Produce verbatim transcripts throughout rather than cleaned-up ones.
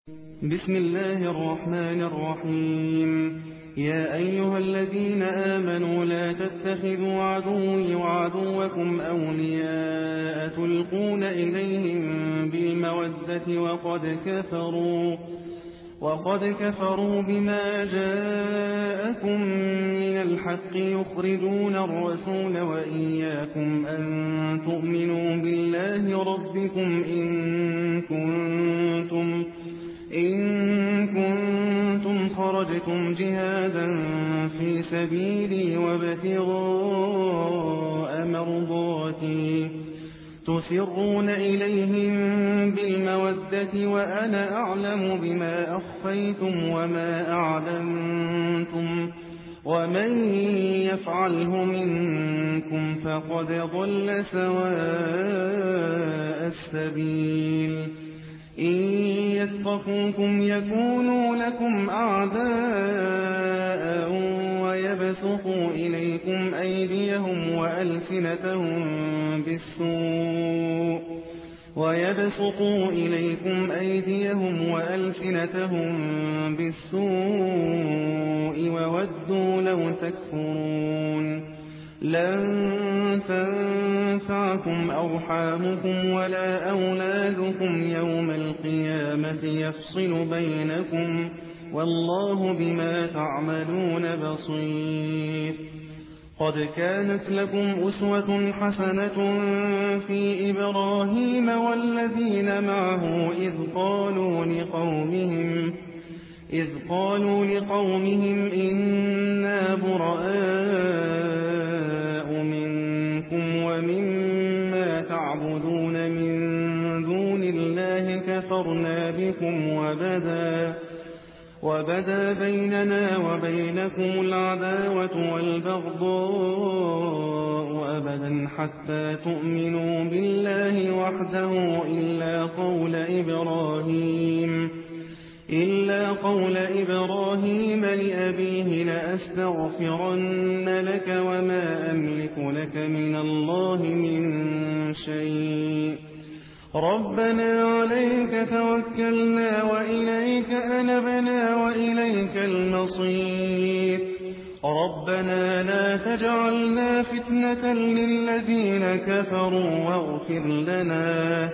بسم الله الرحمن الرحيم. يا أيها الذين آمنوا لا تتخذوا عدوي وعدوكم أولياء تلقون إليهم بالمودة وقد كفروا وقد كفروا بما جاءكم من الحق يخرجون الرسول وإياكم أن تؤمنوا بالله ربكم إن كنتم إن كنتم خرجتم جهادا في سبيلي وابتغاء مرضاتي تسرون إليهم بالمودة وأنا أعلم بما أخفيتم وما أعلنتم ومن يفعله منكم فقد ضل سواء السبيل. إن يثقفوكم يكونوا لكم أعداء ويبسطوا إليكم أيديهم وألسنتهم بالسوء ويبسطوا إليكم أيديهم وألسنتهم بالسوء وودوا لو تكفرون. لن تنفعكم أرحامكم ولا أولادكم يوم القيامة يفصل بينكم والله بما تعملون بصير. قد كانت لكم أسوة حسنة في إبراهيم والذين معه إذ قالوا لقومهم إذ قالوا لقومهم إنا براء منكم ومما تعبدون من دون الله كفرنا بكم وبدا وبدا بيننا وبينكم العداوة والبغضاء أبدا حتى تؤمنوا بالله وحده إلا قول إبراهيم إلا قول إبراهيم لأبيه لأستغفرن لك وما أملك لك من الله من شيء. ربنا عليك توكلنا وإليك أنبنا وإليك المصير. ربنا لا تجعلنا فتنة للذين كفروا واغفر لنا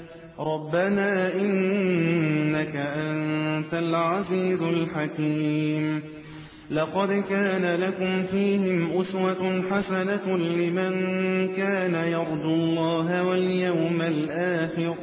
ربنا إنك أنت العزيز الحكيم. لقد كان لكم فيهم أسوة حسنة لمن كان يرجو الله واليوم الآخر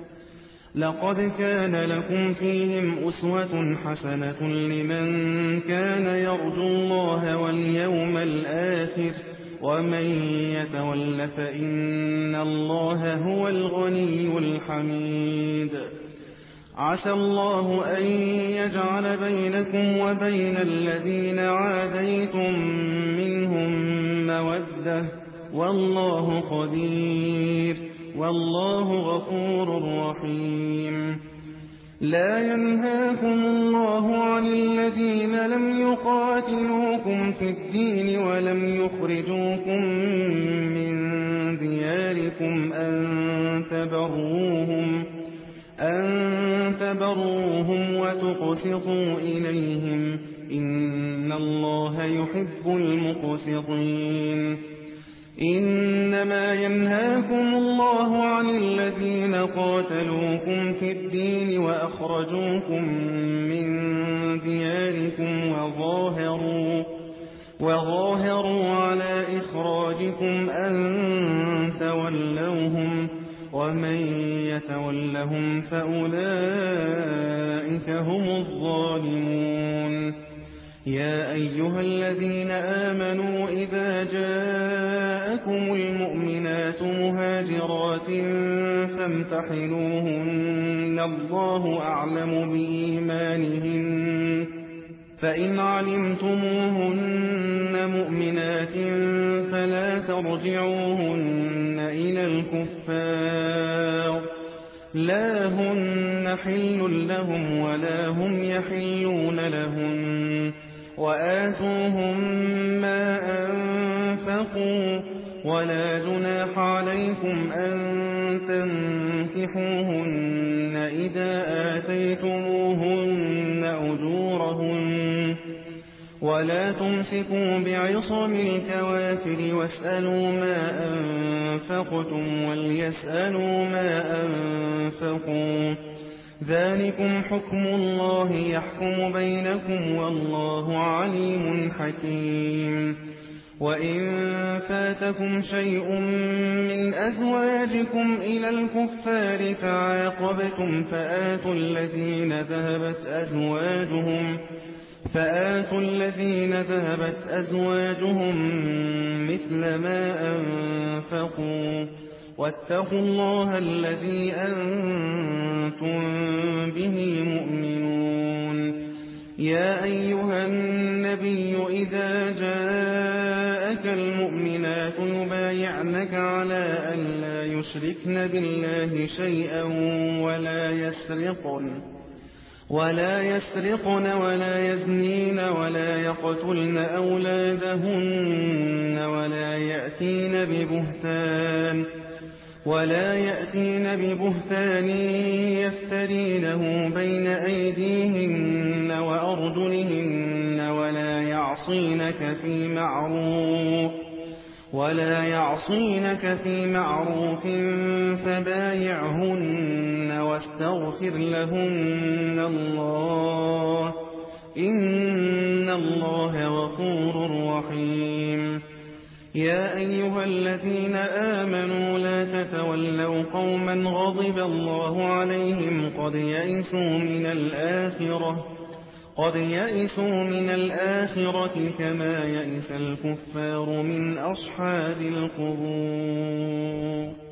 لقد كان لكم فيهم أسوة حسنة لمن كان يرجو الله واليوم الآخر ومن يتول فإن الله هو الغني الحميد. عسى الله أن يجعل بينكم وبين الذين عاديتم منهم مودة والله قدير والله غفور رحيم. لا ينهاكم الله عن الذين لم يقاتلوكم في الدين ولم يخرجوكم من دياركم أن تبروهم أن تبروهم وتقسطوا إليهم إن الله يحب المقسطين. إنما ينهاكم الله عن الذين قاتلوكم في الدين وأخرجوكم من دياركم وظاهروا وظاهروا على إخراجكم أن تولوهم ومن يتولهم فأولئك هم الظالمون. يا أيها الذين آمنوا إذا جاءكم المؤمنات مهاجرات فامتحنوهن الله أعلم بإيمانهن فإن علمتموهن مؤمنات فلا ترجعوهن إلى الكفار لا هن حل لهم ولا هم يحلون لهن وآتوهم ما أنفقوا ولا جناح عليكم أن تنكحوهن إذا آتيتموهن أجورهن ولا تمسكوا بعصم الكوافر واسألوا ما أنفقتم وليسألوا ما أنفقوا ذلكم حكم الله يحكم بينكم والله عليم حكيم. وإن فاتكم شيء من أزواجكم إلى الكفار فعاقبتم فآتوا الذين ذهبت أزواجهم فآتوا الذين ذهبت أزواجهم مثل ما أنفقوا واتقوا الله الذي أنتم به مؤمنون. يا أيها النبي إذا جاءك المؤمنات يبايعنك على أن لا يشركن بالله شيئا ولا يسرقن ولا يسرقن ولا يزنين ولا يقتلن أولادهن ولا يأتين ببهتان ولا يأتين ببهتان يفترينه بين أيديهن وأرجلهن ولا يعصينك في معروف ولا يعصينك في معروف فبايعهن واستغفر لهن الله إن الله غفور رحيم. يا أيها الذين آمنوا لا تتولوا قوما غضب الله عليهم قد يئسوا من الآخرة قد يئسوا من الآخرة كما يئس الكفار من أصحاب القبور.